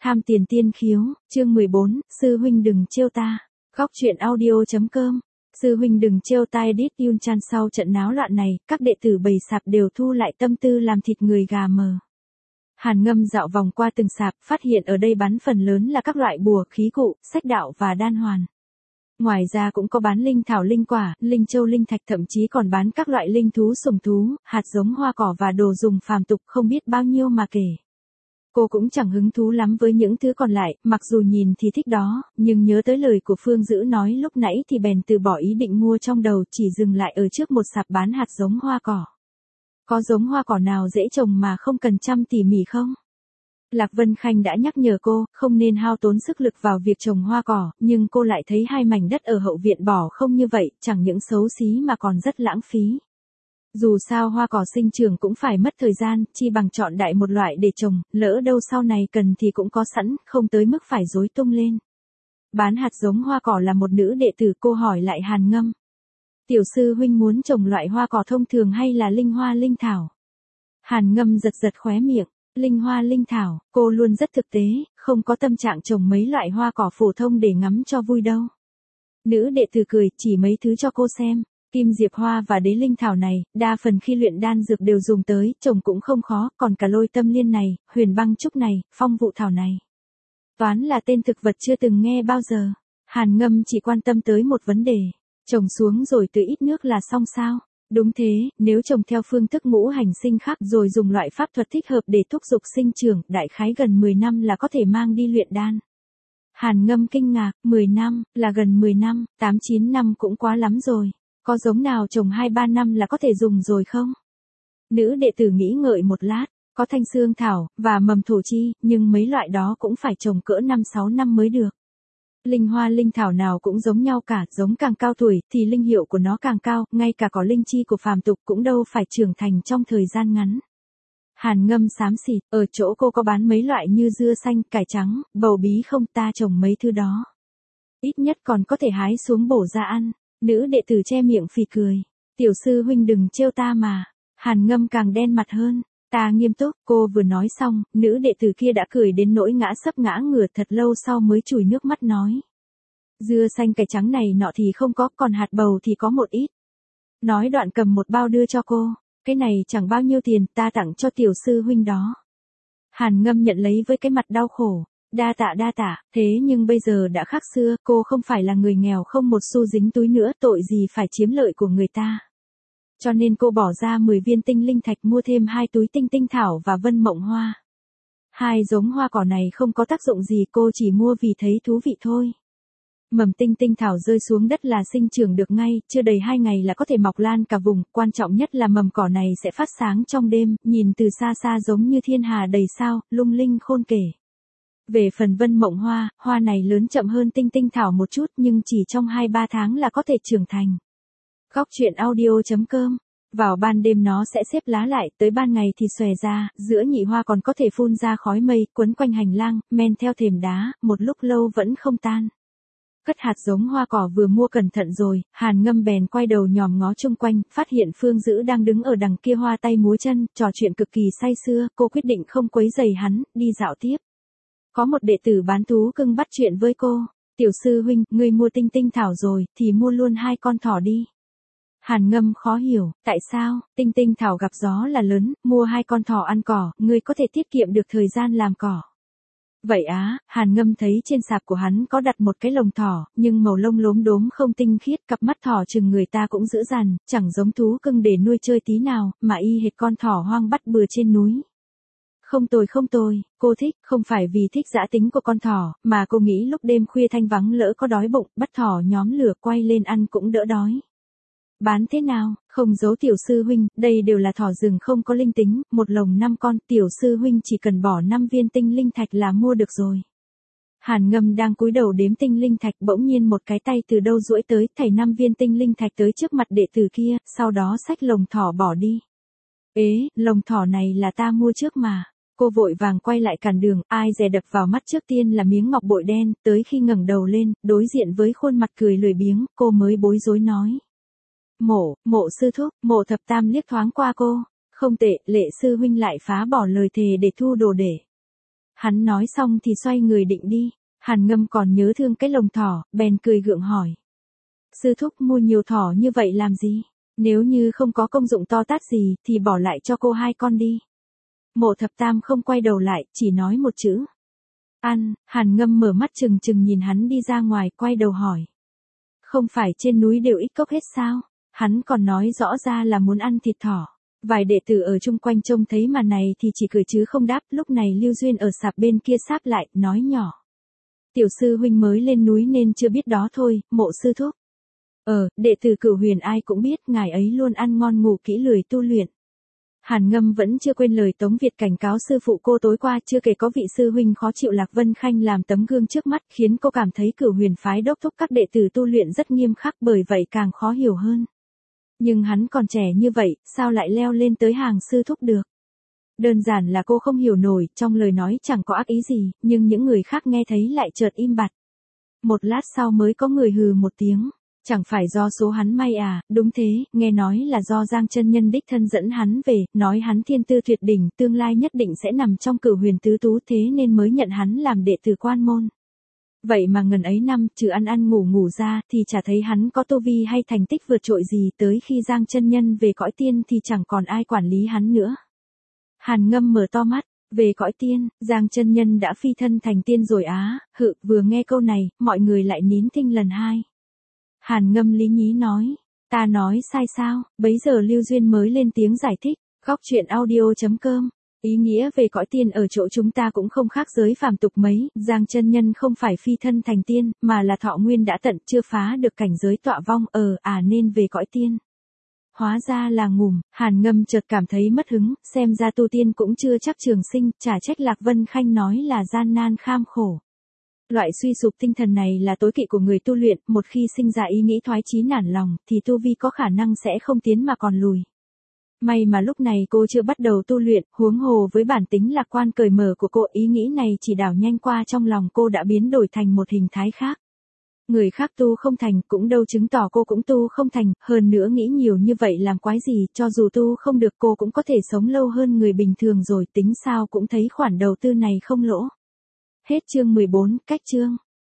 Tham tiền tiên khiếu, chương 14, sư huynh đừng trêu ta. Góc truyện audio.com. Sư huynh đừng trêu ta. Edit Yun Chan. Sau trận náo loạn này, các đệ tử bầy sạp đều thu lại tâm tư làm thịt người gà mờ. Hàn Ngâm dạo vòng qua từng sạp, phát hiện ở đây bán phần lớn là các loại bùa, khí cụ, sách đạo và đan hoàn. Ngoài ra cũng có bán linh thảo, linh quả, linh châu, linh thạch, thậm chí còn bán các loại linh thú, sủng thú, hạt giống, hoa cỏ và đồ dùng phàm tục không biết bao nhiêu mà kể. Cô cũng chẳng hứng thú lắm với những thứ còn lại, mặc dù nhìn thì thích đó, nhưng nhớ tới lời của Phương Dữ nói lúc nãy thì bèn từ bỏ ý định mua, trong đầu chỉ dừng lại ở trước một sạp bán hạt giống hoa cỏ. Có giống hoa cỏ nào dễ trồng mà không cần chăm tỉ mỉ không? Lạc Vân Khanh đã nhắc nhở cô, không nên hao tốn sức lực vào việc trồng hoa cỏ, nhưng cô lại thấy hai mảnh đất ở hậu viện bỏ không như vậy, chẳng những xấu xí mà còn rất lãng phí. Dù sao hoa cỏ sinh trưởng cũng phải mất thời gian, chi bằng chọn đại một loại để trồng, lỡ đâu sau này cần thì cũng có sẵn, không tới mức phải rối tung lên. Bán hạt giống hoa cỏ là một nữ đệ tử, cô hỏi lại Hàn Ngâm. Tiểu sư huynh muốn trồng loại hoa cỏ thông thường hay là linh hoa linh thảo? Hàn Ngâm giật giật khóe miệng. Linh hoa linh thảo, cô luôn rất thực tế, không có tâm trạng trồng mấy loại hoa cỏ phổ thông để ngắm cho vui đâu. Nữ đệ tử cười, chỉ mấy thứ cho cô xem. Kim diệp hoa và đế linh thảo này, đa phần khi luyện đan dược đều dùng tới, trồng cũng không khó, còn cả lôi tâm liên này, huyền băng trúc này, phong vụ thảo này. Toán là tên thực vật chưa từng nghe bao giờ. Hàn Ngâm chỉ quan tâm tới một vấn đề. Trồng xuống rồi tưới ít nước là xong sao? Đúng thế, nếu trồng theo phương thức ngũ hành sinh khắc rồi dùng loại pháp thuật thích hợp để thúc giục sinh trưởng, đại khái gần 10 năm là có thể mang đi luyện đan. Hàn Ngâm kinh ngạc, 10 năm, là gần 10 năm, 8-9 năm cũng quá lắm rồi. Có giống nào trồng 2-3 năm là có thể dùng rồi không? Nữ đệ tử nghĩ ngợi một lát, có thanh xương thảo, và mầm thổ chi, nhưng mấy loại đó cũng phải trồng cỡ 5-6 năm mới được. Linh hoa linh thảo nào cũng giống nhau cả, giống càng cao tuổi, thì linh hiệu của nó càng cao, ngay cả cỏ linh chi của phàm tục cũng đâu phải trưởng thành trong thời gian ngắn. Hàn Ngâm xám xịt, ở chỗ cô có bán mấy loại như dưa xanh, cải trắng, bầu bí không? Ta trồng mấy thứ đó. Ít nhất còn có thể hái xuống bổ ra ăn. Nữ đệ tử che miệng phì cười. Tiểu sư huynh đừng trêu ta mà. Hàn Ngâm càng đen mặt hơn. Ta nghiêm túc, cô vừa nói xong, nữ đệ tử kia đã cười đến nỗi ngã sấp ngã ngửa, thật lâu sau mới chùi nước mắt nói. Dưa xanh cải trắng này nọ thì không có, còn hạt bầu thì có một ít. Nói đoạn cầm một bao đưa cho cô. Cái này chẳng bao nhiêu tiền, ta tặng cho tiểu sư huynh đó. Hàn Ngâm nhận lấy với cái mặt đau khổ. Đa tạ, thế nhưng bây giờ đã khác xưa, cô không phải là người nghèo không một xu dính túi nữa, tội gì phải chiếm lợi của người ta. Cho nên cô bỏ ra 10 viên tinh linh thạch mua thêm 2 túi tinh tinh thảo và vân mộng hoa. 2 giống hoa cỏ này không có tác dụng gì, cô chỉ mua vì thấy thú vị thôi. Mầm tinh tinh thảo rơi xuống đất là sinh trưởng được ngay, chưa đầy 2 ngày là có thể mọc lan cả vùng, quan trọng nhất là mầm cỏ này sẽ phát sáng trong đêm, nhìn từ xa xa giống như thiên hà đầy sao, lung linh khôn kể. Về phần vân mộng hoa, hoa này lớn chậm hơn tinh tinh thảo một chút nhưng chỉ trong 2-3 tháng là có thể trưởng thành. Góc truyện audio.com. Vào ban đêm nó sẽ xếp lá lại, tới ban ngày thì xòe ra, giữa nhị hoa còn có thể phun ra khói mây, quấn quanh hành lang, men theo thềm đá, một lúc lâu vẫn không tan. Cất hạt giống hoa cỏ vừa mua cẩn thận rồi, Hàn Ngâm bèn quay đầu nhòm ngó chung quanh, phát hiện Phương Dữ đang đứng ở đằng kia hoa tay múa chân, trò chuyện cực kỳ say sưa, cô quyết định không quấy rầy hắn, đi dạo tiếp. Có một đệ tử bán thú cưng bắt chuyện với cô. Tiểu sư huynh, ngươi mua tinh tinh thảo rồi, thì mua luôn 2 con thỏ đi. Hàn Ngâm khó hiểu, tại sao? Tinh tinh thảo gặp gió là lớn, mua 2 con thỏ ăn cỏ, ngươi có thể tiết kiệm được thời gian làm cỏ. Vậy á, Hàn Ngâm thấy trên sạp của hắn có đặt một cái lồng thỏ, nhưng màu lông lốm đốm không tinh khiết, cặp mắt thỏ chừng người ta cũng dữ dằn, chẳng giống thú cưng để nuôi chơi tí nào, mà y hệt con thỏ hoang bắt bừa trên núi. Không tồi, cô thích, không phải vì thích dã tính của con thỏ, mà cô nghĩ lúc đêm khuya thanh vắng lỡ có đói bụng, bắt thỏ nhóm lửa quay lên ăn cũng đỡ đói. Bán thế nào? Không giấu tiểu sư huynh, đây đều là thỏ rừng không có linh tính, một lồng 5 con, tiểu sư huynh chỉ cần bỏ 5 viên tinh linh thạch là mua được rồi. Hàn Ngâm đang cúi đầu đếm tinh linh thạch, bỗng nhiên một cái tay từ đâu duỗi tới, thảy 5 viên tinh linh thạch tới trước mặt đệ tử kia, sau đó xách lồng thỏ bỏ đi. Ế, lồng thỏ này là ta mua trước mà. Cô vội vàng quay lại cản đường, ai dè đập vào mắt trước tiên là miếng ngọc bội đen, tới khi ngẩng đầu lên, đối diện với khuôn mặt cười lười biếng, cô mới bối rối nói. Mộ sư thúc, Mộ thập tam liếc thoáng qua cô. Không tệ, Lệ sư huynh lại phá bỏ lời thề để thu đồ để. Hắn nói xong thì xoay người định đi. Hàn Ngâm còn nhớ thương cái lồng thỏ, bèn cười gượng hỏi. Sư thúc mua nhiều thỏ như vậy làm gì? Nếu như không có công dụng to tát gì thì bỏ lại cho cô hai con đi. Mộ Thập Tam không quay đầu lại, chỉ nói một chữ. Ăn. Hàn Ngâm mở mắt trừng trừng nhìn hắn đi ra ngoài, quay đầu hỏi. Không phải trên núi đều ít cốc hết sao? Hắn còn nói rõ ra là muốn ăn thịt thỏ. Vài đệ tử ở chung quanh trông thấy màn này thì chỉ cười chứ không đáp. Lúc này Lưu Duyên ở sạp bên kia sáp lại, nói nhỏ. Tiểu sư huynh mới lên núi nên chưa biết đó thôi, Mộ sư thúc. Đệ tử Cửu Huyền ai cũng biết, ngài ấy luôn ăn ngon ngủ kỹ lười tu luyện. Hàn Ngâm vẫn chưa quên lời Tống Việt cảnh cáo sư phụ cô tối qua, chưa kể có vị sư huynh khó chịu Lạc Vân Khanh làm tấm gương trước mắt, khiến cô cảm thấy Cửu Huyền phái đốc thúc các đệ tử tu luyện rất nghiêm khắc, bởi vậy càng khó hiểu hơn. Nhưng hắn còn trẻ như vậy, sao lại leo lên tới hàng sư thúc được? Đơn giản là cô không hiểu nổi, trong lời nói chẳng có ác ý gì, nhưng những người khác nghe thấy lại chợt im bặt. Một lát sau mới có người hừ một tiếng. Chẳng phải do số hắn may à? Đúng thế, nghe nói là do Giang chân nhân đích thân dẫn hắn về, nói hắn thiên tư tuyệt đỉnh, tương lai nhất định sẽ nằm trong Cửu Huyền tứ tú, thế nên mới nhận hắn làm đệ tử quan môn. Vậy mà ngần ấy năm, trừ ăn ăn ngủ ngủ ra, thì chả thấy hắn có tu vi hay thành tích vượt trội gì, tới khi Giang chân nhân về cõi tiên thì chẳng còn ai quản lý hắn nữa. Hàn Ngâm mở to mắt. Về cõi tiên, Giang chân nhân đã phi thân thành tiên rồi á? Vừa nghe câu này, mọi người lại nín thinh lần hai. Hàn Ngâm lý nhí nói, ta nói sai sao? Bấy giờ Lưu Duyên mới lên tiếng giải thích. Góc truyện audio.com. Ý nghĩa về cõi tiên ở chỗ chúng ta cũng không khác giới phàm tục mấy, Giang chân nhân không phải phi thân thành tiên, mà là thọ nguyên đã tận, chưa phá được cảnh giới tọa vong, nên về cõi tiên. Hóa ra là ngủm. Hàn Ngâm chợt cảm thấy mất hứng, xem ra tu tiên cũng chưa chắc trường sinh, chả trách Lạc Vân Khanh nói là gian nan kham khổ. Loại suy sụp tinh thần này là tối kỵ của người tu luyện, một khi sinh ra ý nghĩ thoái chí nản lòng, thì tu vi có khả năng sẽ không tiến mà còn lùi. May mà lúc này cô chưa bắt đầu tu luyện, huống hồ với bản tính lạc quan cởi mở của cô, ý nghĩ này chỉ đảo nhanh qua trong lòng cô đã biến đổi thành một hình thái khác. Người khác tu không thành cũng đâu chứng tỏ cô cũng tu không thành, hơn nữa nghĩ nhiều như vậy làm quái gì, cho dù tu không được cô cũng có thể sống lâu hơn người bình thường rồi, tính sao cũng thấy khoản đầu tư này không lỗ. Hết chương 14, cách chương.